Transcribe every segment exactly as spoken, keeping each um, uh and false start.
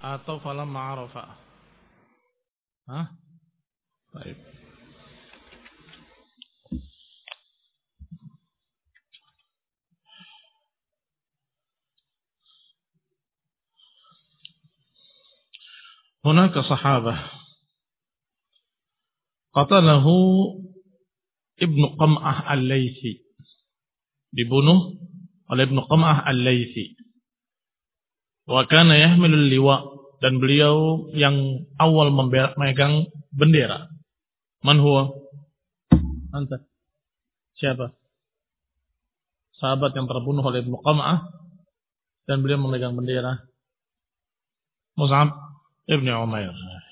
atau falamma arafa? Hah? Baik. Hunaka sahabah qatalahu Ibnu Qam'ah Al-Laythi, dibunuh oleh Ibnu Qam'ah Al-Laythi. Wa kana yahmilul liwa, dan beliau yang awal memegang bendera. Man huwa? Anta. Siapa? Sahabat yang terbunuh oleh Ibnu Qam'ah dan beliau memegang bendera. Mus'ab Ibnu Umair.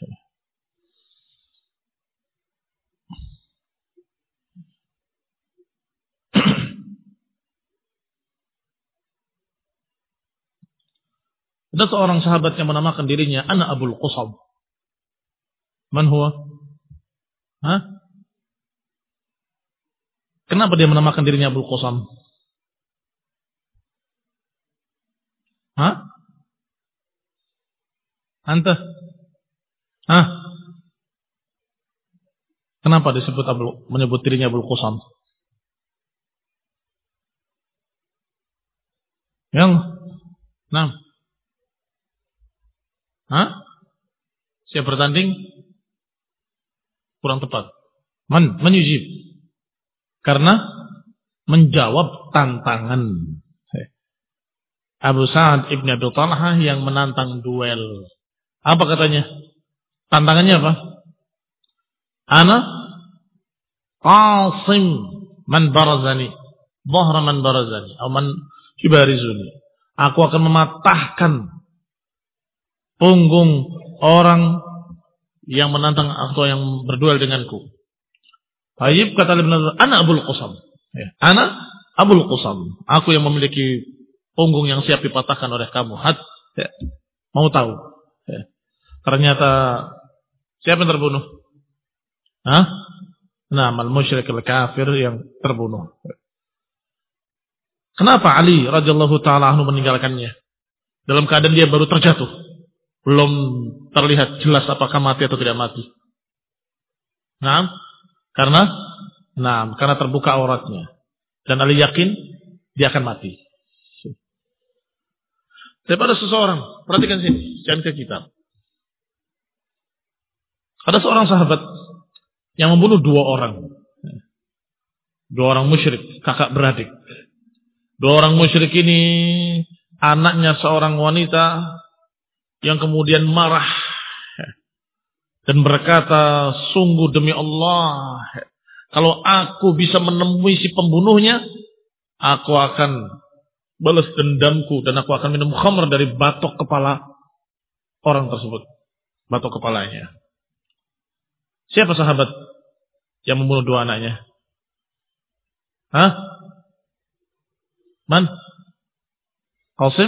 Ada seorang sahabat yang menamakan dirinya Ana Abul Qusam. Man huwa? Hah? Kenapa dia menamakan dirinya Abul Qusam? Hah? Anta? Hah? Kenapa disebut Abul, menyebut dirinya Abul Qusam? Yang? Nah. Hah? Siap bertanding? Kurang tepat. Man, menyujib. Karena menjawab tantangan. Abu Sa'ad Ibn Abi Talhah yang menantang duel. Apa katanya? Tantangannya apa? Ana qasim man barazani, dhahra man barazani, atau man yubarizuni. Aku akan mematahkan punggung orang yang menantang atau yang berduel denganku. Tayyib, kata Ibnu Abi, ana Abul Qusam. Ya. Ana Abul Qusam. Aku yang memiliki punggung yang siap dipatahkan oleh kamu. Hat, ya. Mau tahu? Ya. Ternyata siapa yang terbunuh? Hah? Nah, al-musyrik al-kafir yang terbunuh. Kenapa Ali radhiyallahu taala anhu meninggalkannya? Dalam keadaan dia baru terjatuh. Belum terlihat jelas apakah mati atau tidak mati. Nah, karena nah, karena terbuka auratnya. Dan Ali yakin dia akan mati. Daripada seseorang, perhatikan sini, jangan ke kita. Ada seorang sahabat yang membunuh dua orang. Dua orang musyrik, kakak beradik. Dua orang musyrik ini anaknya seorang wanita yang kemudian marah dan berkata, sungguh demi Allah, kalau aku bisa menemui si pembunuhnya, aku akan balas dendamku dan aku akan minum khamr dari batok kepala orang tersebut. Batok kepalanya. Siapa sahabat yang membunuh dua anaknya? Hah? Man? Qasim?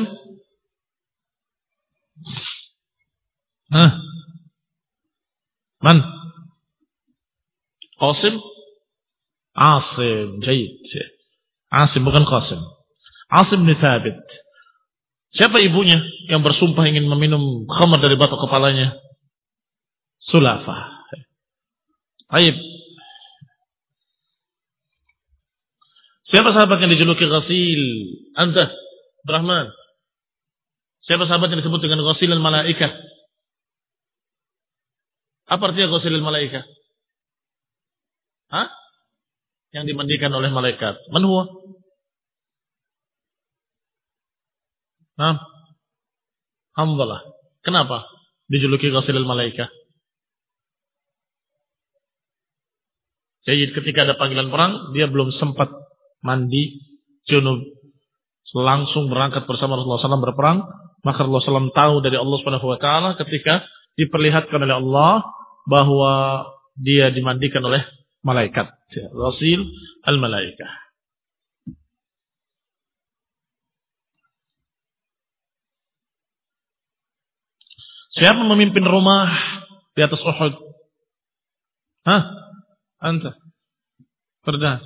Hah? Man? Qasim? Asim, jayid. Asim bukan Qasim. Asim bin Thabit. Siapa ibunya yang bersumpah ingin meminum khamr dari batok kepalanya? Sulafah. Baik. Siapa sahabat yang dijuluki Ghasil? Anta, Rahman. Siapa sahabat yang disebut dengan Ghasilul Malaikah? Apa artinya Ghasilul Malaikah? Hah? Yang dimandikan oleh malaikat. Man huwa? Nah, Hamdalah. Kenapa dijuluki Ghasilul Malaikah? Jadi ketika ada panggilan perang, dia belum sempat mandi junub, langsung berangkat bersama Rasulullah shallallahu alaihi wasallam berperang. Maka Rasulullah shallallahu alaihi wasallam tahu dari Allah Subhanahu Wa Taala ketika diperlihatkan oleh Allah bahwa dia dimandikan oleh malaikat, Ghasil al-Malaikah. Siapa memimpin rumah di atas Uhud? Hah? Anta. Perdah.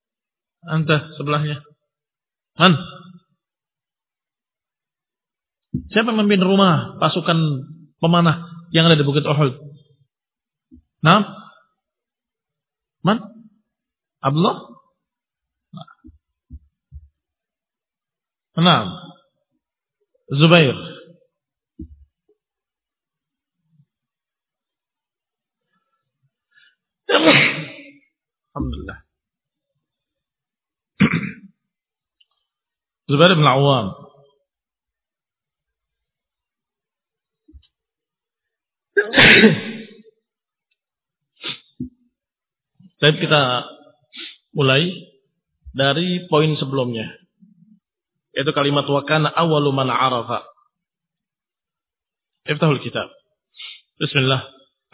Anta sebelahnya. Man? Siapa yang memimpin rumah pasukan pemanah yang ada di Bukit Uhud? Nah, man? Abdullah? Nah, Zubair. Alhamdulillah. Zubair bin Awam. Baik, kita mulai dari poin sebelumnya, yaitu kalimat wa kana awwalu man arafa. Iftahul kitab. Bismillah.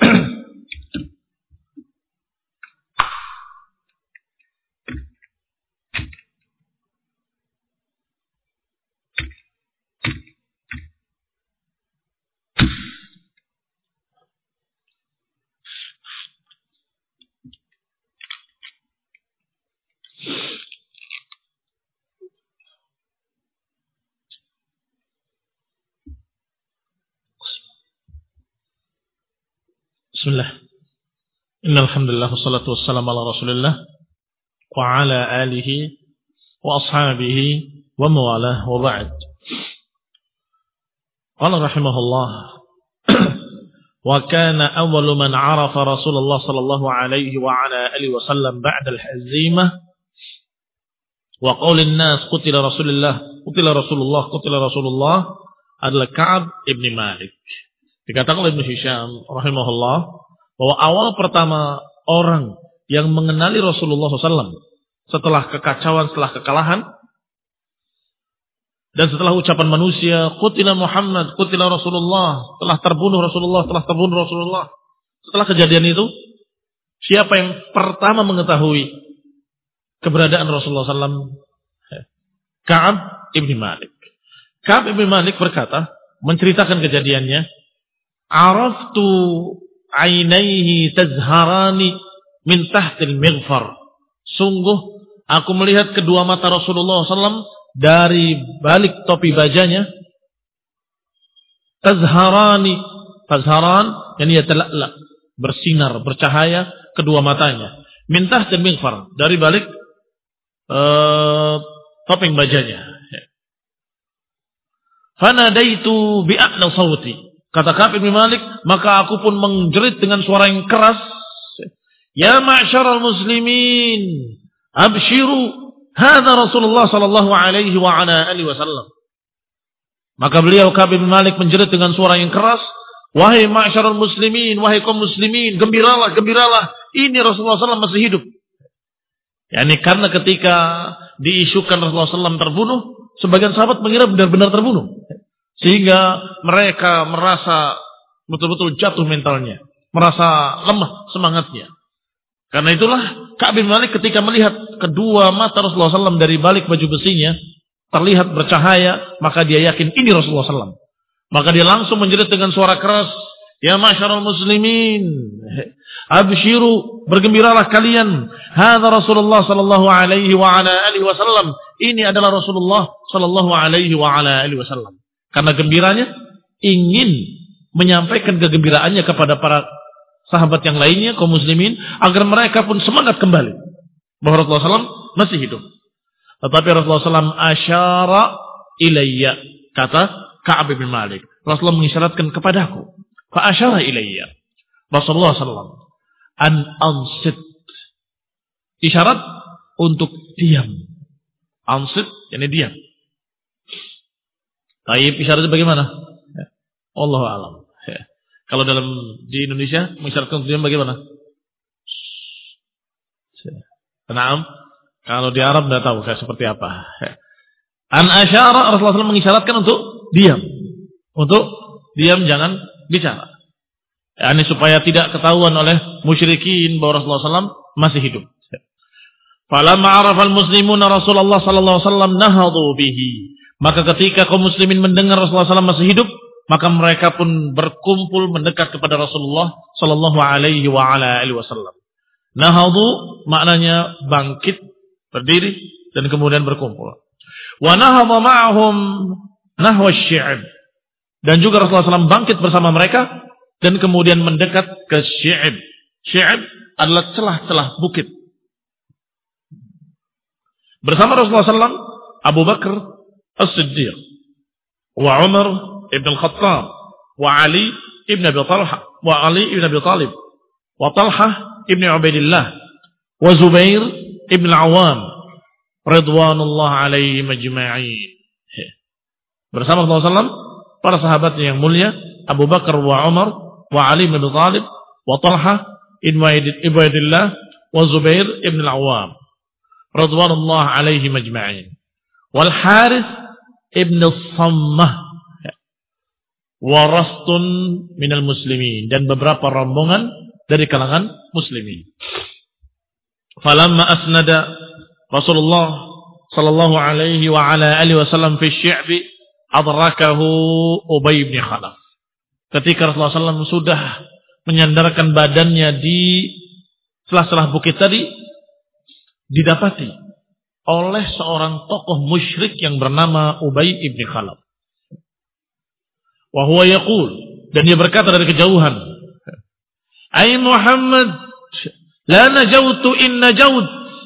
Bismillah. Innal hamdalillah wassalatu wassalamu ala Rasulillah wa ala alihi wa ashabihi wa mawalah wa ba'd. Qala rahimahullah wa kana awwalu man 'arafa Rasulullah sallallahu alaihi wa ala alihi wa sallam ba'da al-hazimah wa qaulin nas qutila Rasulullah qutila Rasulullah qutila Rasulullah adalah Ka'ab ibn Malik. Dikatakan oleh Ibnu Hisham rahimahullah bahwa awal pertama orang yang mengenali Rasulullah shallallahu alaihi wasallam setelah kekacauan, setelah kekalahan, dan setelah ucapan manusia, qutila Muhammad, qutila Rasulullah, telah terbunuh Rasulullah, telah terbunuh Rasulullah. Setelah kejadian itu, siapa yang pertama mengetahui keberadaan Rasulullah shallallahu alaihi wasallam? Ka'ab ibn Malik. Ka'ab ibn Malik berkata, menceritakan kejadiannya, Araftu ainaihi tazharani min tahtil mighfar. Sungguh aku melihat kedua mata Rasulullah shallallahu alaihi wasallam dari balik topi bajanya. Tazharani, tazharan yani yatala'la, bersinar, bercahaya kedua matanya. Min tahtil mighfar, dari balik uh, topeng bajanya. Fanadaitu bi'a'la sawti. Kata Ka'ab bin Malik, maka aku pun menjerit dengan suara yang keras, ya ma'syaral muslimin, abshiru, hadza Rasulullah sallallahu alaihi wa ala alihi wasallam. Maka beliau Ka'ab bin Malik menjerit dengan suara yang keras, wahai ma'syaral muslimin, wahai kaum muslimin, gembiralah, gembiralah, ini Rasulullah sallallahu alaihi wasallam masih hidup. Yani karena ketika diisukan Rasulullah sallallahu alaihi wasallam terbunuh, sebagian sahabat mengira benar-benar terbunuh. Sehingga mereka merasa betul-betul jatuh mentalnya, merasa lemah semangatnya. Karena itulah Ka'ab bin Malik ketika melihat kedua mata Rasulullah shallallahu alaihi wasallam dari balik baju besinya terlihat bercahaya, maka dia yakin ini Rasulullah shallallahu alaihi wasallam. Maka dia langsung menjerit dengan suara keras, ya ma'syaral muslimin, abshiru, bergembiralah kalian, hadza Rasulullah sallallahu alaihi wa ala alihi wasallam. Ini adalah Rasulullah sallallahu alaihi wa ala alihi wasallam. Karena gembiranya ingin menyampaikan kegembiraannya kepada para sahabat yang lainnya, kaum muslimin, agar mereka pun semangat kembali bahwa Rasulullah shallallahu alaihi wasallam masih hidup. Tetapi Rasulullah shallallahu alaihi wasallam asyara ilayya, kata Ka'ab bin Malik, Rasulullah mengisyaratkan kepadaku, fa asyara ilayya, Rasulullah shallallahu alaihi wasallam an ansit, isyarat untuk diam. Ansit yani diam. Taib isyaratnya bagaimana? Allahu a'lam. Ya. Kalau dalam di Indonesia mengisyaratkan diam bagaimana? Naam. Kalau di Arab tidak tahu kayak seperti apa. Ya. An asyara, Rasulullah shallallahu alaihi wasallam mengisyaratkan untuk diam, untuk diam, jangan bicara. Ya, ini supaya tidak ketahuan oleh musyrikin bahwa Rasulullah shallallahu alaihi wasallam masih hidup. Falamma arafal muslimuna Rasulullah sallallahu alaihi wasallam nahadhu bihi. Maka ketika kaum muslimin mendengar Rasulullah shallallahu alaihi wasallam masih hidup, maka mereka pun berkumpul mendekat kepada Rasulullah sallallahu alaihi wa ala alihi wasallam. Nahadhu maknanya bangkit, berdiri dan kemudian berkumpul. Wa nahadha ma'ahum nahwa asy-syi'b. Dan juga Rasulullah shallallahu alaihi wasallam bangkit bersama mereka dan kemudian mendekat ke Syi'ib. Syi'ib adalah celah-celah bukit. Bersama Rasulullah shallallahu alaihi wasallam Abu Bakar As-Siddiq, wa Umar ibn Al-Khattab, wa Ali ibn Abi Talha, wa Ali ibn Abi Talib, wa Talha ibn Ubaidillah, wa Zubair ibn Al-Awwam, ridwanullah alaihi majma'in. Bersama Rasulullah shallallahu alaihi wasallam para sahabatnya yang mulia, Abu Bakar wa Umar wa Ali bin Abi Thalib wa Talha ibn Ubaidillah wa Zubair ibn Al-Awwam, radwanullah alaihi majma'in. Wal Harith ibn Sammah wa rastun minal muslimin, dan beberapa rombongan dari kalangan muslimin. Falamma asnada Rasulullah sallallahu alaihi wa ala alihi wasallam fi syi'bi adrakahu Ubay bin Khalaf. Ketika Rasulullah shallallahu alaihi wasallam sudah menyandarkan badannya di celah-celah bukit tadi, didapati oleh seorang tokoh musyrik yang bernama Ubay bin Khalaf. Wa huwa yaqul, dan dia berkata dari kejauhan, "Ai Muhammad, la najautu in najaut."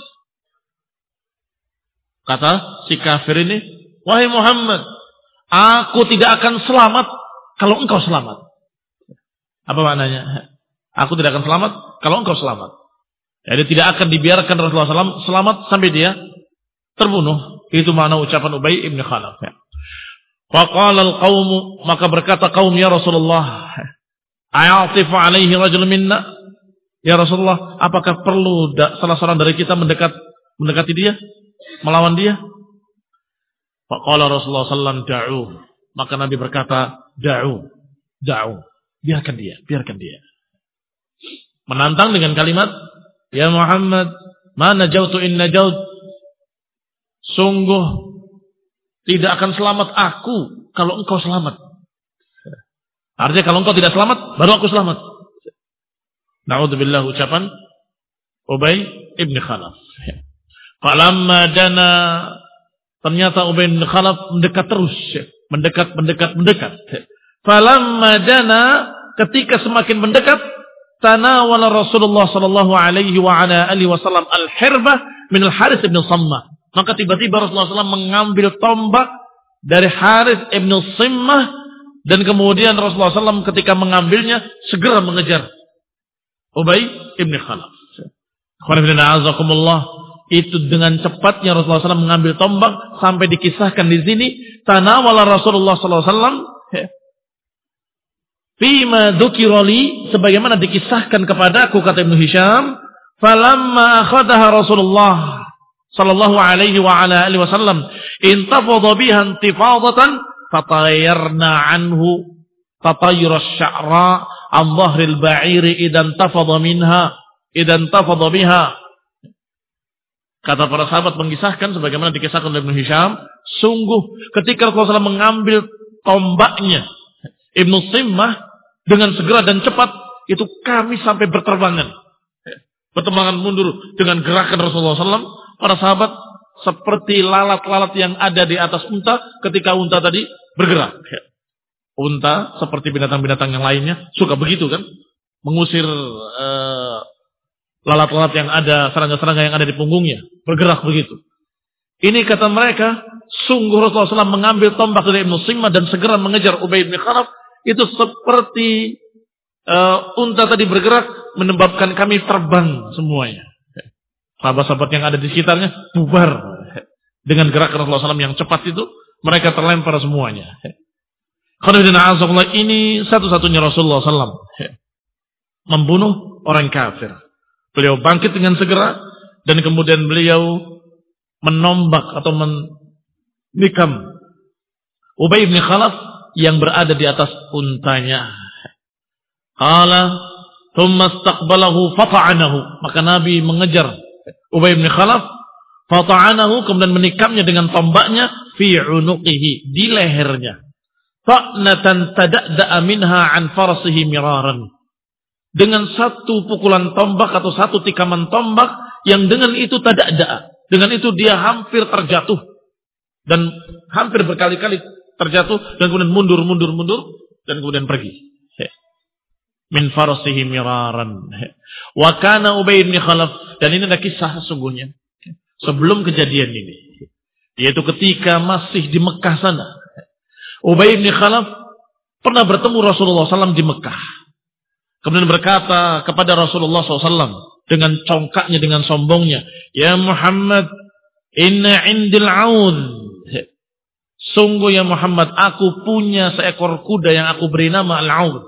Kata si kafir ini, "Wahai Muhammad, aku tidak akan selamat kalau engkau selamat." Apa maknanya? Aku tidak akan selamat kalau engkau selamat. Jadi tidak akan dibiarkan Rasulullah shallallahu alaihi wasallam selamat sampai dia terbunuh. Itu makna ucapan Ubay ibn Khalaf. Faqala al-qawmu, maka berkata kaum, ya Rasulullah, a'atifu alaihi rajul minna? Ya Rasulullah, apakah perlu salah seorang dari kita mendekat mendekati dia, melawan dia? Faqala Rasulullah sallallahu alaihi wasallam, da'u. Maka Nabi berkata, da'u, da'u, biarkan dia, biarkan dia. Menantang dengan kalimat, ya Muhammad, ma najautu in najaut. Sungguh tidak akan selamat aku kalau engkau selamat. Artinya kalau engkau tidak selamat, baru aku selamat. Na'udzubillah, ucapan Ubay ibn Khalaf. Falamma dana, ternyata Ubay bin Khalaf mendekat terus, mendekat, mendekat, mendekat. Falamma dana, ketika semakin mendekat, tanawala Rasulullah sallallahu alaihi wa ala alihi wasallam al-hirbah min al-Harith ibn Sammah. Maka tiba-tiba Rasulullah shallallahu alaihi wasallam mengambil tombak dari Harith ibn Sammah, dan kemudian Rasulullah shallallahu alaihi wasallam ketika mengambilnya segera mengejar Ubay ibn Khalaf. Itu dengan cepatnya Rasulullah shallallahu alaihi wasallam mengambil tombak, sampai dikisahkan di sini tanawala Rasulullah sallallahu alaihi wasallam fima dzukirali, sebagaimana dikisahkan kepadaku, kata Ibnu Hisham, falamma akhadaha Rasulullah sallallahu alaihi wa ala alihi wasallam intafadha biha intifadatan fatayarna anhu tatayra asy-sya'ra an dhahril ba'iri idan tafadha minha idan tafadha biha. Kata para sahabat mengisahkan sebagaimana dikisahkan oleh Ibnu Hisham, sungguh ketika Rasulullah shallallahu alaihi wasallam mengambil tombaknya Ibnu Simmah dengan segera dan cepat, itu kami sampai berterbangan, berterbangan mundur dengan gerakan Rasulullah shallallahu alaihi wasallam. Para sahabat seperti lalat-lalat yang ada di atas unta ketika unta tadi bergerak. Unta seperti binatang-binatang yang lainnya suka begitu kan, mengusir uh, lalat-lalat yang ada, serangga-serangga yang ada di punggungnya, bergerak begitu. Ini kata mereka, sungguh Rasulullah shallallahu alaihi wasallam mengambil tombak dari Ibnu Simmah dan segera mengejar Ubay bin Khalaf. Itu seperti uh, unta tadi bergerak, menyebabkan kami terbang semuanya. Sahabat-sahabat yang ada di sekitarnya bubar dengan gerakan Rasulullah shallallahu alaihi wasallam yang cepat itu, mereka terlempar semuanya. Ini satu-satunya Rasulullah shallallahu alaihi wasallam membunuh orang kafir. Beliau bangkit dengan segera, dan kemudian beliau menombak atau menikam Ubay bin Khalaf yang berada di atas untanya. Qala thumma istaqbalahu fata'anahu, maka Nabi mengejar Ubay bin Khalaf, fata'anahu, kemudian menikamnya dengan tombaknya fi unuqihi, di lehernya. Fa'natan tada'da'a minha an farasihi miraran, dengan satu pukulan tombak atau satu tikaman tombak yang dengan itu tada'da'a, dengan itu dia hampir terjatuh dan hampir berkali-kali terjatuh dan kemudian mundur, mundur, mundur dan kemudian pergi. Min farasihi miraran. Wa kana Ubay bin Khalaf, dan ini ada kisah sesungguhnya sebelum kejadian ini, yaitu ketika masih di Mekah sana. Ubay bin Khalaf pernah bertemu Rasulullah shallallahu alaihi wasallam di Mekah. Kemudian berkata kepada Rasulullah shallallahu alaihi wasallam dengan congkaknya, dengan sombongnya, "Ya Muhammad, inna indil aud." Sungguh ya Muhammad, aku punya seekor kuda yang aku beri nama al-aud.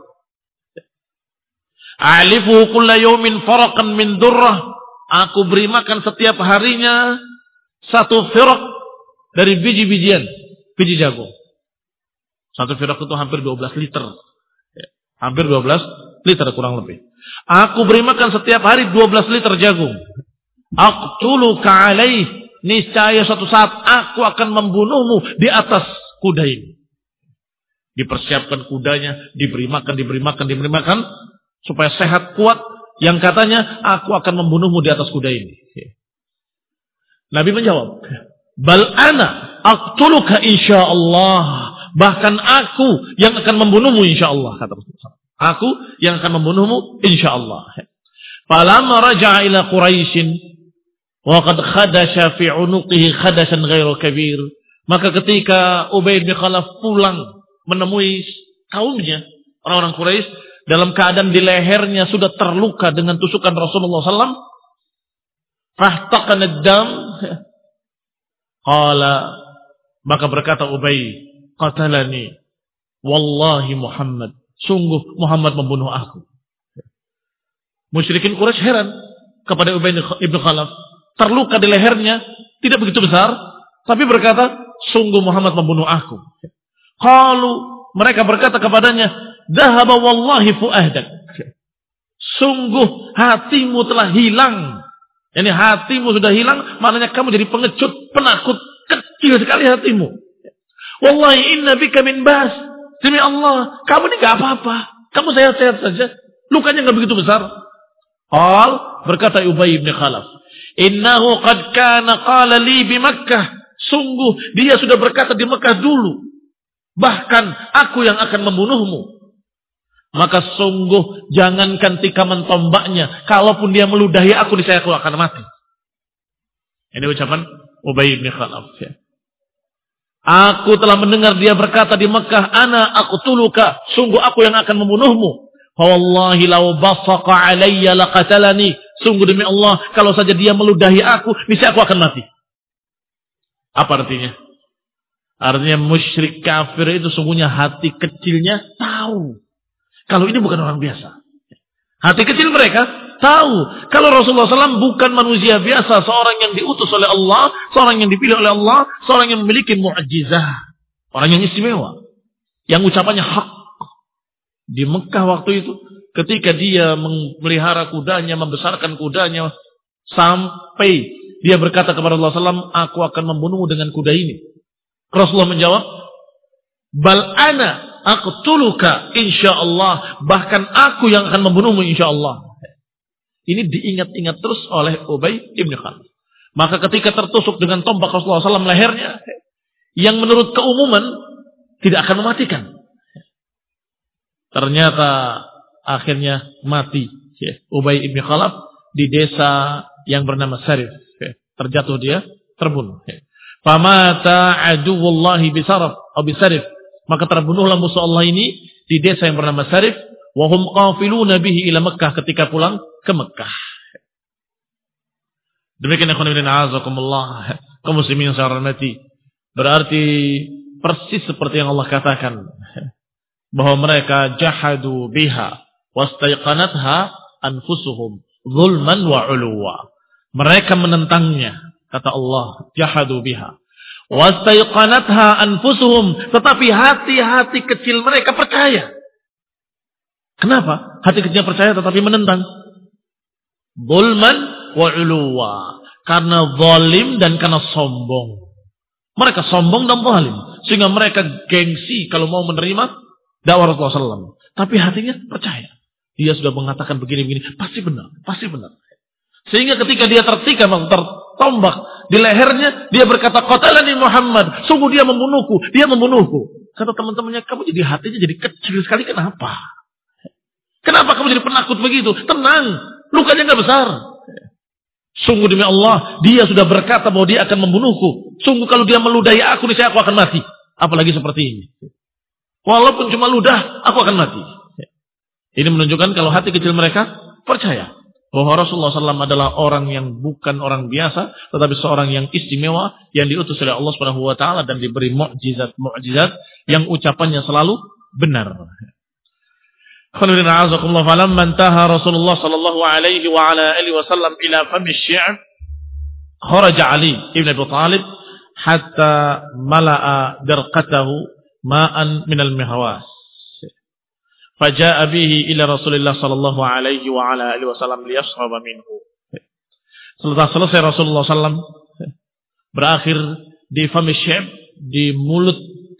A'lifu kulla yawmin faraqan min durrah. Aku beri makan setiap harinya satu firaq dari biji-bijian, biji jagung. Satu firaq itu hampir dua belas liter. Hampir dua belas liter kurang lebih. Aku beri makan setiap hari dua belas liter jagung. Aqtuluka alaih. Niscaya suatu saat aku akan membunuhmu di atas kuda ini. Dipersiapkan kudanya, diberi makan, diberi makan, diberi makan, supaya sehat, kuat. Yang katanya, aku akan membunuhmu di atas kuda ini. Nabi menjawab, "Bal ana aqtuluka insyaallah." Bahkan aku yang akan membunuhmu insyaallah, kata Rasulullah. Aku yang akan membunuhmu insyaallah. Falamma raja'a ila Quraisy wa qad khadasha fi 'unuqihi khadasan ghairu kabir. Maka ketika Ubay bin Khalaf pulang menemui kaumnya, orang-orang Quraisy, dalam keadaan di lehernya sudah terluka dengan tusukan Rasulullah sallallahu alaihi wasallam, fahtaqana ad-dam. Qala, maka berkata Ubay, "Qatalani wallahi Muhammad." Sungguh Muhammad membunuh aku. Musyrikin Quraisy heran kepada Ubay bin Khalaf. Terluka di lehernya, tidak begitu besar, tapi berkata, sungguh Muhammad membunuh aku. Qalu, mereka berkata kepadanya, "Dhahaba wallahi fu'ahdak." Sungguh hatimu telah hilang. Yani hatimu sudah hilang, maknanya kamu jadi pengecut, penakut, kecil sekali hatimu. Wallahi inna bika min bas. Demi Allah, kamu ini gak apa-apa. Kamu sehat-sehat saja. Lukanya gak begitu besar. Qal, berkata Ubay bin Khalaf, "Innahu qad kana qala li bi Makkah." Sungguh dia sudah berkata di Mekah dulu, bahkan aku yang akan membunuhmu. Maka sungguh jangankan tikaman tombaknya, kalaupun dia meludahi aku, niscaya aku akan mati. Ini ucapan Ubay bin Khalaf. Aku telah mendengar dia berkata di Mekah, "Ana aqtuluka." Sungguh aku yang akan membunuhmu. Wallahi law basaqa alayya laqatalani. Sungguh demi Allah, kalau saja dia meludahi aku, niscaya aku akan mati. Apa artinya? Artinya musyrik kafir itu sungguhnya hati kecilnya tahu kalau ini bukan orang biasa. Hati kecil mereka tahu kalau Rasulullah shallallahu alaihi wasallam bukan manusia biasa, seorang yang diutus oleh Allah, seorang yang dipilih oleh Allah, seorang yang memiliki mukjizat, orang yang istimewa, yang ucapannya hak. Di Mekah waktu itu, ketika dia memelihara kudanya, membesarkan kudanya, sampai dia berkata kepada Rasulullah shallallahu alaihi wasallam, "Aku akan membunuhmu dengan kuda ini." Rasulullah menjawab, "Bal ana aqtuluka insyaallah." Bahkan aku yang akan membunuhmu insyaallah. Ini diingat-ingat terus oleh Ubay bin Khalaf. Maka ketika tertusuk dengan tombak Rasulullah shallallahu alaihi wasallam lehernya, yang menurut keumuman tidak akan mematikan, ternyata akhirnya mati Ubay bin Khalaf di desa yang bernama Sarif. Terjatuh dia, terbunuh. Famata aduwullahi bisaraf atau bisarif. Maka terbunuhlah musuh Allah ini di desa yang bernama Sarif. Wahum qafiluna bihi ila Mekah, ketika pulang ke Mekah. Demikian ikhwan fillah azakumullah, kaum muslimin yang saya hormati. Berarti persis seperti yang Allah katakan, bahwa mereka jahadu biha wastaiqanatha anfusuhum zulman wa uluwa. Mereka menentangnya, kata Allah, jahadu biha wastaiqanatha anfusuhum, tetapi hati-hati kecil mereka percaya. Kenapa? Hati kecilnya percaya tetapi menentang. Zulman wa uluwa, karena zalim dan karena sombong. Mereka sombong dan zalim, sehingga mereka gengsi kalau mau menerima dakwah Rasulullah shallallahu alaihi wasallam. Tapi hatinya percaya. Dia sudah mengatakan begini-begini, pasti benar, pasti benar. Sehingga ketika dia tertikam, tertombak di lehernya, dia berkata, "Qatalani Muhammad." Sungguh dia membunuhku, dia membunuhku. Kata teman-temannya, kamu jadi hatinya jadi kecil sekali, kenapa? Kenapa kamu jadi penakut begitu? Tenang, lukanya nggak besar. Sungguh demi Allah, dia sudah berkata bahwa dia akan membunuhku. Sungguh kalau dia meludahi aku, niscaya aku akan mati. Apalagi seperti ini. Walaupun cuma ludah, aku akan mati. Ini menunjukkan kalau hati kecil mereka percaya bahwa Rasulullah shallallahu alaihi wasallam adalah orang yang bukan orang biasa, tetapi seorang yang istimewa, yang diutus oleh Allah subhanahu wa taala dan diberi mukjizat-mukjizat yang ucapannya selalu benar. Khalilina azakumullah falamma intaha Rasulullah sallallahu alaihi wa ala alihi wasallam ila fami asy-syi'r kharaja Ali ibn Abi Thalib hatta mala'a dirqatahu ma'an min al-mihwas faja'a bihi ila Rasulillah sallallahu alaihi wa ala alihi wasallam liyashraba minhu. Setelah selesai Rasulullah sallallahu alaihi wasallam berakhir di fami asy-syi'r, di mulut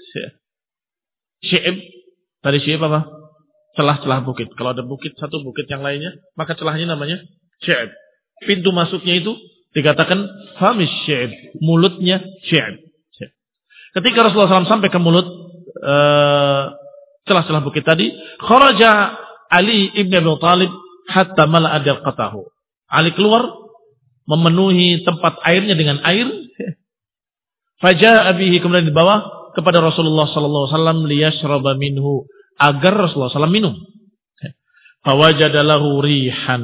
syi'ib. Tadi syi'ib apa? Celah-celah bukit. Kalau ada bukit satu, bukit yang lainnya, maka celahnya namanya syi'ib. Pintu masuknya itu dikatakan famis syi'ib, mulutnya syi'ib. Ketika Rasulullah shallallahu alaihi wasallam sampai ke mulut uh, celah-celah bukit tadi, kharaja Ali ibn Abi Thalib hatta mala'a dirqatahu. Ali keluar memenuhi tempat airnya dengan air. Faja'a bihi, kemudian dibawa kepada Rasulullah sallallahu alaihi wasallam liyashraba minhu, agar Rasulullah shallallahu alaihi wasallam minum. Fawajada lahu rihan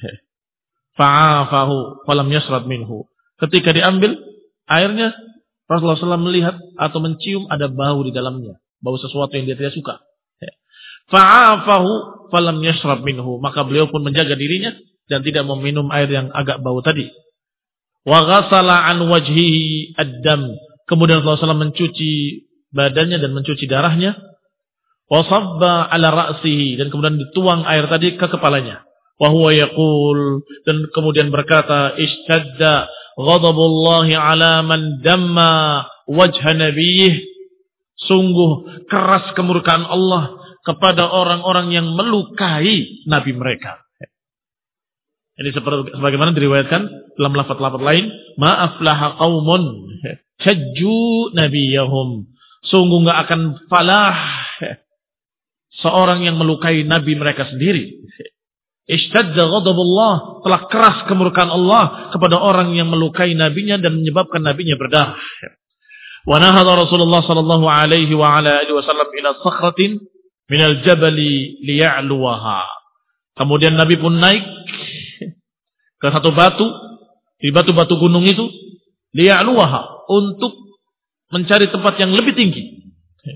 fa'afahu falam yashrab minhu. Ketika diambil airnya, Rasulullah shallallahu alaihi wasallam melihat atau mencium ada bau di dalamnya, bau sesuatu yang dia tidak suka. Fa'afahu falam yashrab minhu, maka beliau pun menjaga dirinya dan tidak meminum air yang agak bau tadi. Wa ghassala an wajhihi ad-dam, kemudian Rasulullah shallallahu alaihi wasallam mencuci badannya dan mencuci darahnya. Wasabba ala ra'sihi, dan kemudian dituang air tadi ke kepalanya. Wa huwa yaqul, dan kemudian berkata, ishtadda ghadabullahi ala man damma wajha nabiyyih. Sungguh keras kemurkaan Allah kepada orang-orang yang melukai nabi mereka. Ini seperti sebagaimana diriwayatkan dalam lafaz-lafaz lain, ma aflaha qaumun shajju nabiyahum. Sungguh enggak akan falah seorang yang melukai nabi mereka sendiri. Ishtadda ghadabullah, telah keras kemurkaan Allah kepada orang yang melukai nabinya dan menyebabkan nabinya berdarah. Wa nahadha Rasulullah sallallahu alaihi wa ala alihi wasallam ila sakhratin min al-jabali liya'luwaha. Kemudian Nabi pun naik ke satu batu, di batu-batu gunung itu, liya'luwaha, untuk mencari tempat yang lebih tinggi.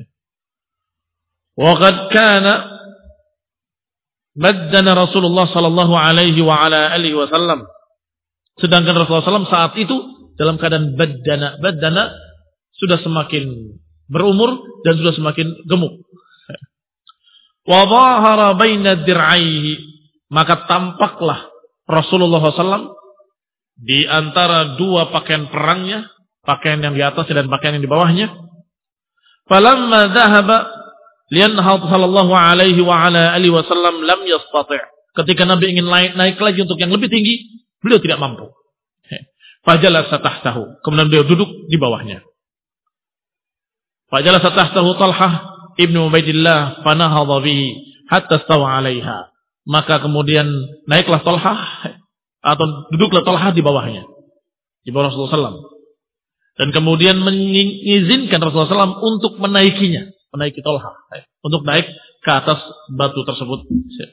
Wa qad kana baddana Rasulullah sallallahu alaihi wa ala alihi wasallam. Sedangkan Rasulullah sallallahu alaihi wasallam saat itu dalam keadaan baddana, baddana sudah semakin berumur dan sudah semakin gemuk. Wa dhahara baina dir'aihi, maka tampaklah Rasulullah sallallahu alaihi wasallam di antara dua pakaian perangnya, pakaian yang di atasnya dan pakaian yang di bawahnya. Falamma dhahaba lianhad sallallahu alaihi wa ala alihi wasallam lam yastati'. Ketika Nabi ingin naik, naik lagi untuk yang lebih tinggi, beliau tidak mampu. Fajalasa tahtahu, kemudian beliau duduk di bawahnya. Fajalasa tahtahu Talhah ibnu Ubaidillah fanahadha bihi hatta stawa 'alaiha. Maka kemudian naiklah Talhah atau duduklah Talhah di bawahnya, di bawah Rasulullah sallallahu alaihi wasallam. Dan kemudian mengizinkan Rasulullah sallallahu alaihi wasallam untuk menaikinya, menaiki Talhah, untuk naik ke atas batu tersebut.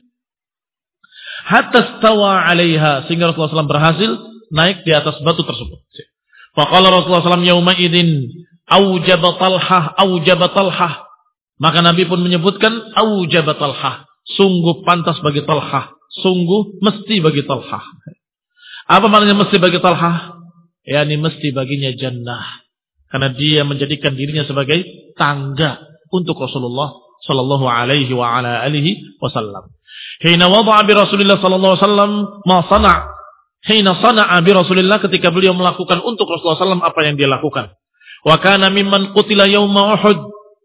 Hatta stawa 'alaiha, sehingga Rasulullah sallallahu alaihi wasallam berhasil naik di atas batu tersebut. Faqala Rasulullah sallallahu alaihi wasallam yauma idzin aujaba Talhah, aujaba Talhah. Maka Nabi pun menyebutkan aujaba Talhah, sungguh pantas bagi Talhah, sungguh mesti bagi Talhah. Apa maknanya mesti bagi Talhah? yakni mesti baginya jannah, karena dia menjadikan dirinya sebagai tangga untuk Rasulullah sallallahu alaihi wa ala alihi wasallam. Hina wada'a bi Rasulillah sallallahu alaihi wasallam ma sana'. Hina sana'a bi Rasulillah, ketika beliau melakukan untuk Rasulullah sallallahu alaihi wasallam apa yang dia lakukan. Wa kana mimman qutila yauma Uhud.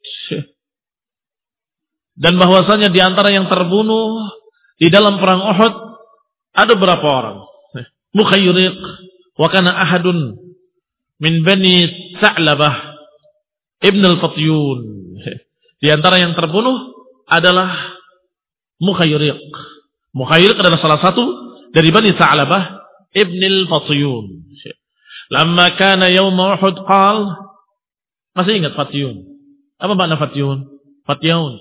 Dan bahwasanya di antara yang terbunuh di dalam perang Uhud ada berapa orang? Mukhayriq wa kana ahadun min bani Sa'labah ibn al-Fatyun. Di antara yang terbunuh adalah Mukhayriq. Mukhayriq adalah salah satu dari Bani Sa'labah ibn al-Fatyun. Lamma kana yawm Uhud qal, masih ingat Fatyun? Apa makna Fatyun? Fatyun.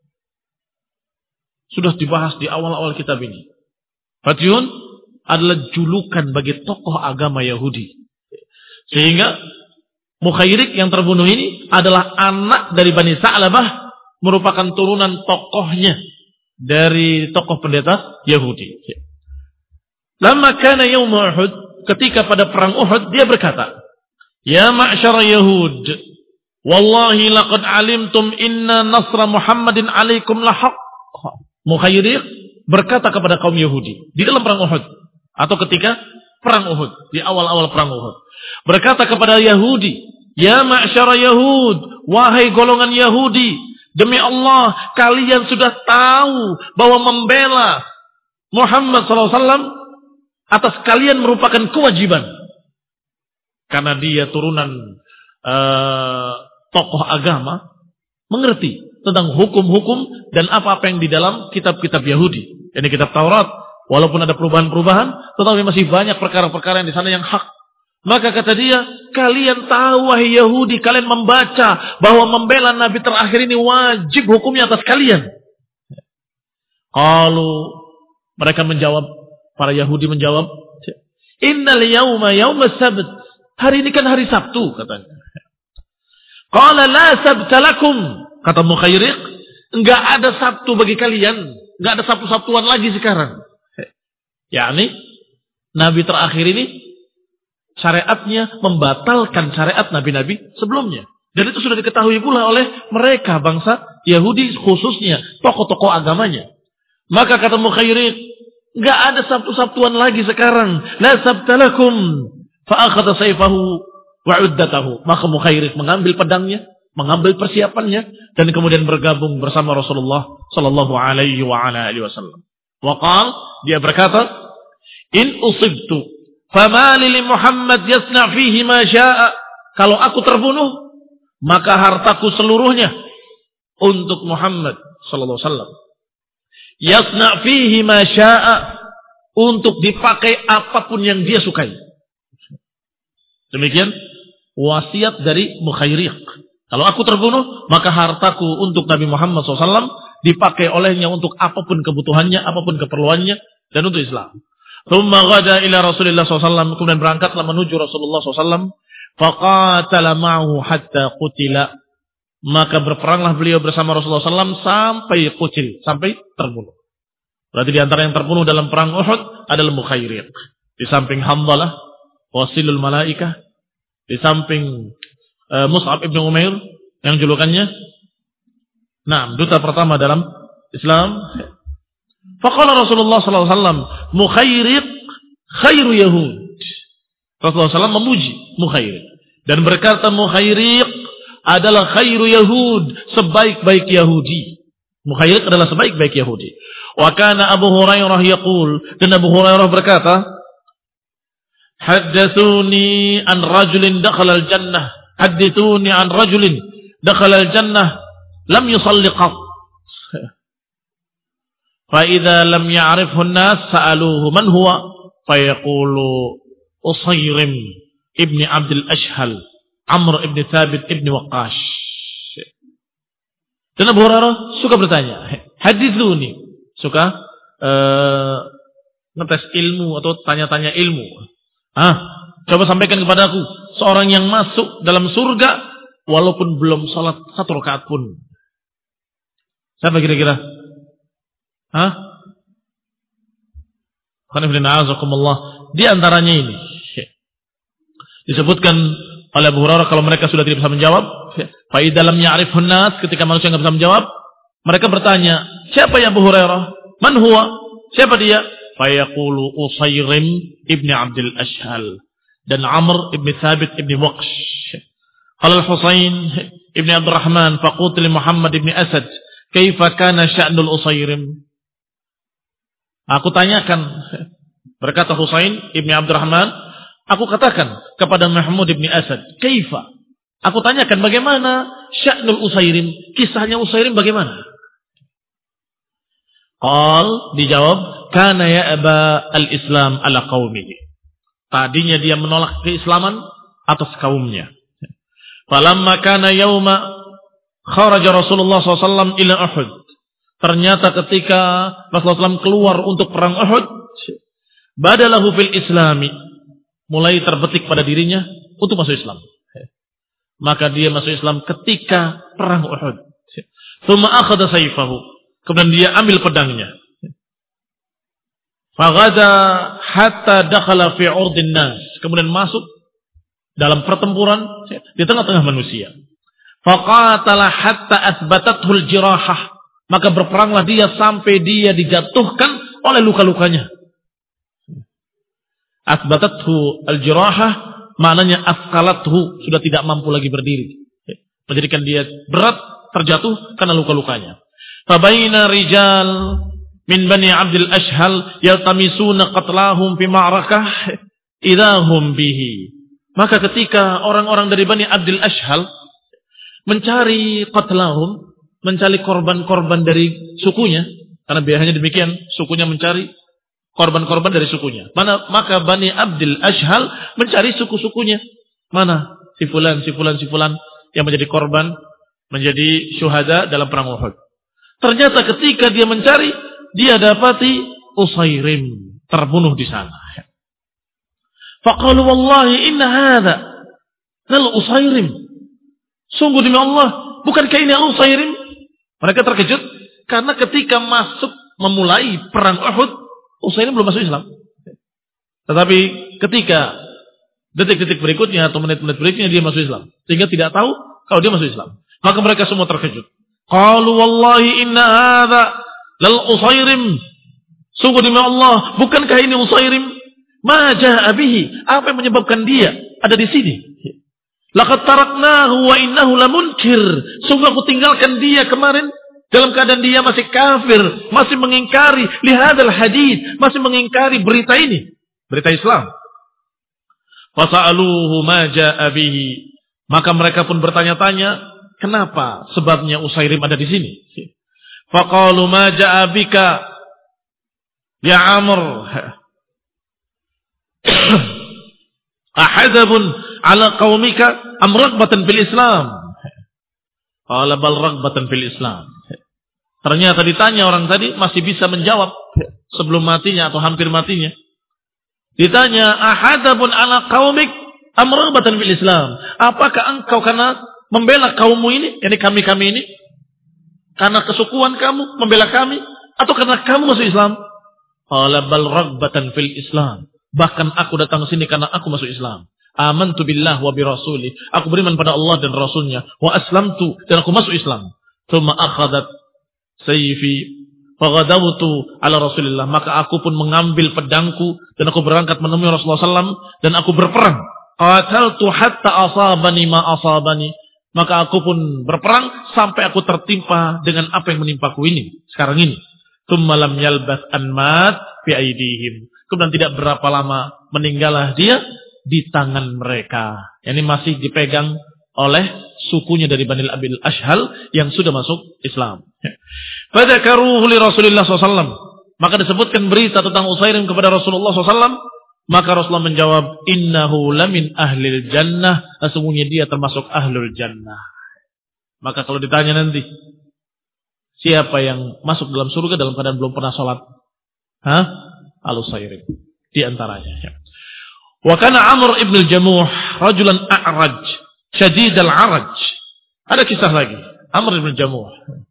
Sudah dibahas di awal-awal kitab ini. Fatyun adalah julukan bagi tokoh agama Yahudi. Sehingga Mukhayriq yang terbunuh ini adalah anak dari Bani Sa'labah, merupakan turunan tokohnya dari tokoh pendeta Yahudi. Lamma kana yaum Uhud, ketika pada perang Uhud dia berkata, "Ya ma'syar Yahud, wallahi laqad alimtum inna nasra Muhammadin alaikum lahaq." Mukhayriq berkata kepada kaum Yahudi di dalam perang Uhud atau ketika perang Uhud, di awal-awal perang Uhud, berkata kepada Yahudi, "Ya ma'syar Yahud, wahai golongan Yahudi, demi Allah kalian sudah tahu bahwa membela Muhammad sallallahu alaihi wasallam atas kalian merupakan kewajiban, karena dia turunan uh, tokoh agama, mengerti tentang hukum-hukum dan apa-apa yang di dalam kitab-kitab Yahudi, yakni kitab Taurat. Walaupun ada perubahan-perubahan, tetapi masih banyak perkara-perkara yang di sana yang hak. Maka kata dia, kalian tahu wahai Yahudi, kalian membaca bahwa membela Nabi terakhir ini wajib hukumnya atas kalian." Kalau mereka menjawab, para Yahudi menjawab, "Innal yawma yawma sabt." Hari ini kan hari Sabtu, katanya. Qala la sabta lakum. Kata Mukhayriq, enggak ada Sabtu bagi kalian, enggak ada Sabtu-Sabtuan lagi sekarang. Yakni Nabi terakhir ini syariatnya membatalkan syariat nabi-nabi sebelumnya. Dan itu sudah diketahui pula oleh mereka, bangsa Yahudi khususnya, tokoh-tokoh agamanya. Maka kata Mukhayriq, enggak ada Sabtu-Sabtuan lagi sekarang. La sabtalakum. Fa'akhadha sayfahu wa'uddatahu. Maka Mukhayriq mengambil pedangnya, mengambil persiapannya, dan kemudian bergabung bersama Rasulullah sallallahu alaihi wa ala alihi wasallam. Waqal, dia berkata, "In usibtu fama li Muhammad yasna fihi ma syaa." Kalau aku terbunuh, maka hartaku seluruhnya untuk Muhammad sallallahu alaihi wasallam. Yasna fihi ma syaa, untuk dipakai apapun yang dia sukai. Demikian wasiat dari Mukhayriq. Kalau aku terbunuh, maka hartaku untuk Nabi Muhammad sallallahu alaihi wasallam dipakai olehnya untuk apapun kebutuhannya, apapun keperluannya, dan untuk Islam. Thumma ghada ila Rasulullah sallallahu alaihi wasallam, kemudian berangkatlah menuju Rasulullah sallallahu alaihi wasallam. Faqatala ma'ahu hatta qutila. Maka berperanglah beliau bersama Rasulullah sallallahu alaihi wasallam sampai kucil, sampai terbunuh. Berarti di antara yang terbunuh dalam perang Uhud adalah Mukhayriq. Di samping Hamdalah, wasilul malaikah, di samping uh, Mus'ab ibn Umair yang julukannya, nah, duta pertama dalam Islam. Faqala Rasulullah sallallahu alaihi wasallam, "Mukhayriq khairu Yahud." Rasulullah sallallahu alaihi wasallam memuji Mukhayriq dan berkata, Mukhayriq adalah khairu Yahud, sebaik-baik Yahudi. Mukhayriq adalah sebaik-baik Yahudi. Wa kana Abu Hurairah yaqul, dan Abu Hurairah berkata, "Haddatsuni an rajulin dakhala al-jannah, haddatsuni an rajulin dakhala al-jannah lam yusalli qat." Fa idza lam ya'rifhu an-nas sa'aluhu man huwa, fa yaqulu Usayrim ibn Abdul Ashhal, Amr ibn Thabit ibn Waqqash. Dan Abu Hurairah suka bertanya, haditsuni, suka uh, ngetes ilmu atau tanya-tanya ilmu. Ah, coba sampaikan kepadaku seorang yang masuk dalam surga walaupun belum salat satu rakaat pun. Siapa kira-kira? Hah? Di antaranya ini disebutkan oleh Abu Hurairah, kalau mereka sudah tidak bisa menjawab, fa idza lam ya'rifhun nas, ketika manusia enggak bisa menjawab, mereka bertanya, siapa ya Abu Hurairah? Man huwa? Siapa dia? Fa yaqulu Usayrim ibn Abdul Ashhal dan Amr ibn Thabit ibn Waqqash. Qala al-Husain ibn Abdurrahman faqut li Muhammad ibn Asad, kaifa kana sya'nul Usayrim? Aku tanyakan, berkata Husain ibn Abdurrahman, aku katakan kepada Mahmud ibn Asad, kaifa, Aku tanyakan bagaimana sya'nul Usairim, kisahnya Usairim bagaimana? Qal, dijawab, kana ya'ba al-Islam ala qaumihi. Tadinya dia menolak keislaman atas kaumnya. Falamma kana yauma kharaja Rasulullah shallallahu alaihi wasallam ila Uhud. Ternyata ketika Rasulullah shallallahu alaihi wasallam keluar untuk perang Uhud, badalahu fil islami, mulai terbetik pada dirinya untuk masuk Islam. Maka dia masuk Islam ketika perang Uhud. Tsumma akhadha sayfahu, kemudian dia ambil pedangnya. Faghada hatta dakhala fi 'urdin nas, kemudian masuk dalam pertempuran di tengah-tengah manusia. Faqatala hatta athbatathul jirahah, maka berperanglah dia sampai dia dijatuhkan oleh luka-lukanya. Athbatathu al-jirahah maknanya asqalathu, sudah tidak mampu lagi berdiri, menjadikan dia berat, terjatuh karena luka-lukanya. Fabaina rijal min bani Abdul Ashhal yaltamisuna qatlahum fi ma'rakah idahum bihi. Maka ketika orang-orang dari Bani Abdul Ashhal mencari qatlahum, mencari korban-korban dari sukunya, karena biasanya demikian, sukunya mencari korban-korban dari sukunya. Mana maka Bani Abdul Ashhal mencari suku-sukunya. Mana si fulan, si fulan, si fulan yang menjadi korban, menjadi syuhada dalam perang Uhud. Ternyata ketika dia mencari, dia dapati Usairim terbunuh di sana. Faqalu wallahi inna hadha lal Usairim. Sungguh demi Allah, bukankah ini Usairim? Mereka terkejut karena ketika masuk memulai perang Uhud, Usairim belum masuk Islam. Tetapi ketika detik-detik berikutnya atau menit-menit berikutnya dia masuk Islam, sehingga tidak tahu kalau dia masuk Islam. Maka mereka semua terkejut. Qalu wallahi inna hadha lal Usairim. Sungguh demi Allah, bukankah ini Usairim? Ma jaa'a bihi, apa yang menyebabkan dia ada di sini? Laqad taraknahu wa innahu lamunkir. Sungguh aku tinggalkan dia kemarin dalam keadaan dia masih kafir, masih mengingkari lihadal hadits, masih mengingkari berita ini, berita Islam. Fasa'aluhu ma jaa'a bihi. Maka mereka pun bertanya-tanya, kenapa sebabnya Usairim ada di sini? Faqalu ma jaa'a bika ya Amr. Ahadzabun ala qaumika am ragbatan fil Islam? Qala bal ragbatan fil Islam. Ternyata ditanya orang tadi masih bisa menjawab sebelum matinya atau hampir matinya. Ditanya, ahadzabun ala qaumik am ragbatan fil Islam? Apakah engkau karena membela kaummu ini, yakni kami-kami ini, karena kesukuan kamu membela kami, atau karena kamu masuk Islam? Qala bal ragbatan fil Islam. Bahkan aku datang sini karena aku masuk Islam. Amantu billah wa bi rasuli. Aku beriman pada Allah dan Rasulnya. Wa aslamtu, dan aku masuk Islam. Tsumma akhadat sayfi faghadawtu ala Rasulillah. Maka aku pun mengambil pedangku dan aku berangkat menemui Rasulullah sallallahu alaihi wasallam dan aku berperang. Qataltu hatta asabani ma asabani. Maka aku pun berperang sampai aku tertimpa dengan apa yang menimpaku ini sekarang ini. Tsumma lam yalbath an mat fi aidihim. Kemudian tidak berapa lama meninggallah dia di tangan mereka. Ini masih dipegang oleh sukunya dari Bani Abil Ashhal yang sudah masuk Islam. Fadzakaruhu li Rasulillah sallallahu alaihi wasallam. Maka disebutkan berita tentang Usairim kepada Rasulullah sallallahu alaihi wasallam. Maka Rasulullah menjawab, innahu lamin ahlil jannah. Sesungguhnya dia termasuk ahlul jannah. Maka kalau ditanya nanti, siapa yang masuk dalam surga dalam keadaan belum pernah sholat? Hah? Al-Usairim di antaranya. Wa kana Amr ibn al-Jamuh rajulan a'raj, syadid al-'araj. Ada kisah lagi, Amr ibn al-Jamuh.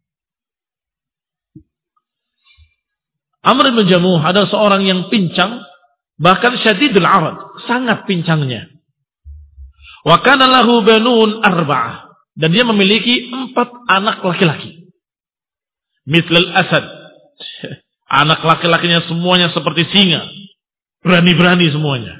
Amr ibn al-Jamuh adalah seorang yang pincang, bahkan syadid al-'araj, sangat pincangnya. Wa kana lahu banun arba'ah, dan dia memiliki empat anak laki-laki. Mithl al-asad. Anak laki-lakinya semuanya seperti singa. Berani-berani semuanya.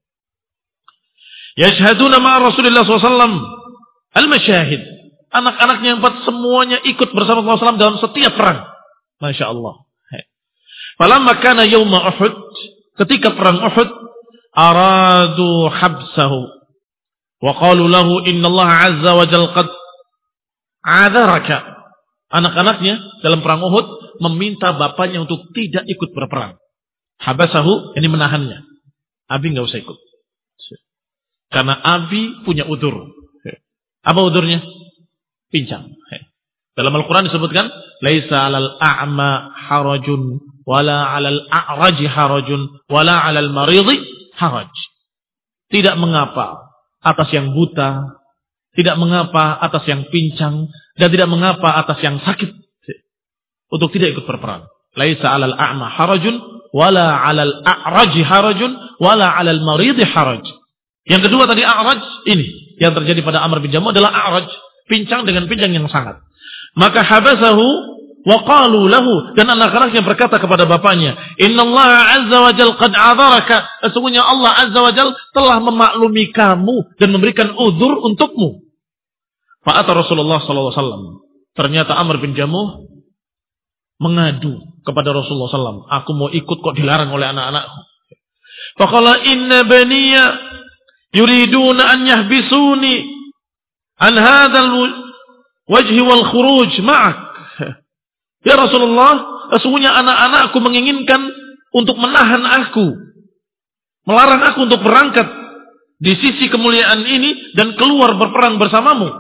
Yashhaduna ma'a Rasulullah sallallahu alaihi wasallam al-masyahid. Anak-anaknya empat semuanya ikut bersama Rasulullah sallallahu alaihi wasallam dalam setiap perang. Masya Allah. Falamma kana yawma Uhud. Ketika perang Uhud. Aradu habsahu. Wa qalu lahu innallaha azza wa jalla qad adzaraka. Anak-anaknya dalam perang Uhud meminta bapaknya untuk tidak ikut berperang. Habasahu, ini menahannya. Abi enggak usah ikut. Karena Abi punya udzur. Apa udzurnya? Pincang. Dalam Al-Quran disebutkan, laisa 'alal a'ma harajun wala 'alal a'raji harajun wala 'alal maridhi haraj. Tidak mengapa atas yang buta, tidak mengapa atas yang pincang, dan tidak mengapa atas yang sakit untuk tidak ikut berperang. Laisa 'alal a'ma harajun wala 'alal a'raji harajun wala 'alal maridhi haraj. Yang kedua tadi a'raj, ini yang terjadi pada Amr bin Jamuh adalah a'raj, pincang dengan pincang yang sangat. Maka habasahu wa qalu lahu, dan anak-anaknya berkata kepada bapaknya, innallaha azza wa jalla qad a'dzaraka, sesungguhnya Allah azza wa jalla telah memaklumi kamu dan memberikan uzur untukmu. Fa ata Rasulullah sallallahu alaihi wasallam. Ternyata Amr bin Jamuh mengadu kepada Rasulullah sallallahu alaihi wasallam, aku mau ikut kok dilarang oleh anak-anakku. Faqala inna baniya yuriduna an yahbisuni an hadzal wajhi wal khuruj ma'ak. Ya Rasulullah, sesungguhnya anak-anakku menginginkan untuk menahan aku, melarang aku untuk berangkat di sisi kemuliaan ini dan keluar berperang bersamamu.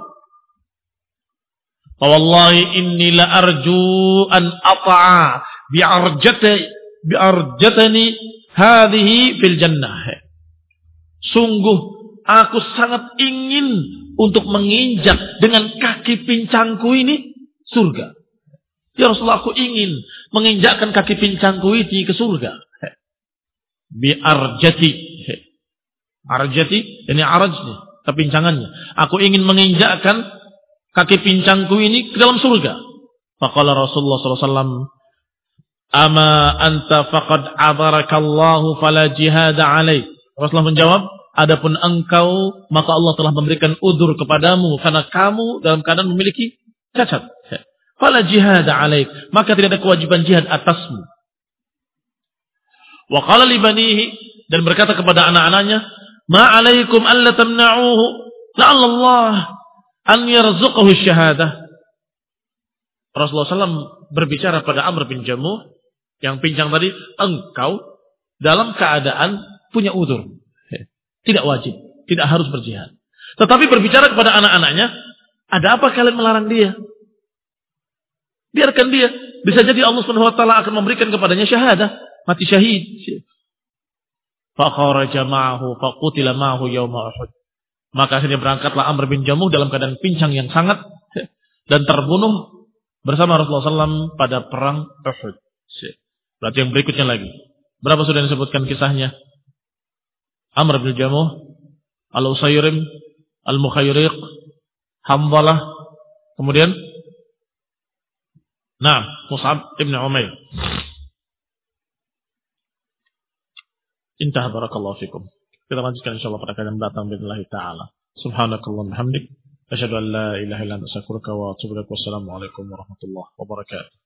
Fa wallahi inni la arju an ata'a bi'arjati bi'arjatani hadhihi fil jannah. Sungguh aku sangat ingin untuk menginjak dengan kaki pincangku ini surga. Ya Rasulullah, aku ingin menginjakkan kaki pincangku ini ke surga. Bi arjati. Arjati, ini araj nih, kepincangannya. Aku ingin menginjakkan kaki pincangku ini ke dalam surga. Faqala Rasulullah sallallahu alaihi wasallam, ama anta faqad adharakallahu fala jihada alaik. Rasulullah menjawab, adapun engkau, maka Allah telah memberikan udzur kepadamu karena kamu dalam keadaan memiliki cacat. Fala jihad alaik, maka tidak ada kewajiban jihad atasmu. Wa qala li banihi, dan berkata kepada anak-anaknya, ma alaikum alla tamna'uhu la'alla Allah an yarzuqahu syahadah. Rasulullah sallallahu alaihi wasallam berbicara pada Amr bin Jamuh yang pincang tadi, engkau dalam keadaan punya udzur. Tidak wajib, tidak harus berjihad. Tetapi berbicara kepada anak-anaknya, ada apa kalian melarang dia? Biarkan dia. Bisa jadi Allah Subhanahu wa taala akan memberikan kepadanya syahadah, mati syahid. Fa kharaja ma'ahu fa qutila ma'ahu yauma Uhud. Maka akhirnya berangkatlah Amr bin Jamuh dalam keadaan pincang yang sangat dan terbunuh bersama Rasulullah sallallahu alaihi wasallam pada perang Uhud. Berarti yang berikutnya lagi. Berapa sudah disebutkan kisahnya? Amr bin Jamuh, Al-Usayrim, Al-Mukhayriq, Hamzalah, kemudian Nah, Mus'ab ibn Umair. Intah barakallahu fikum. Kita lanjutkan insyaallah pada kali mendatang billahi taala. Subhanakallahumma hamdik, asyhadu an la ilaha illa anta astaghfiruka wa atubu ilaik. Wassalamu alaikum warahmatullahi wabarakatuh.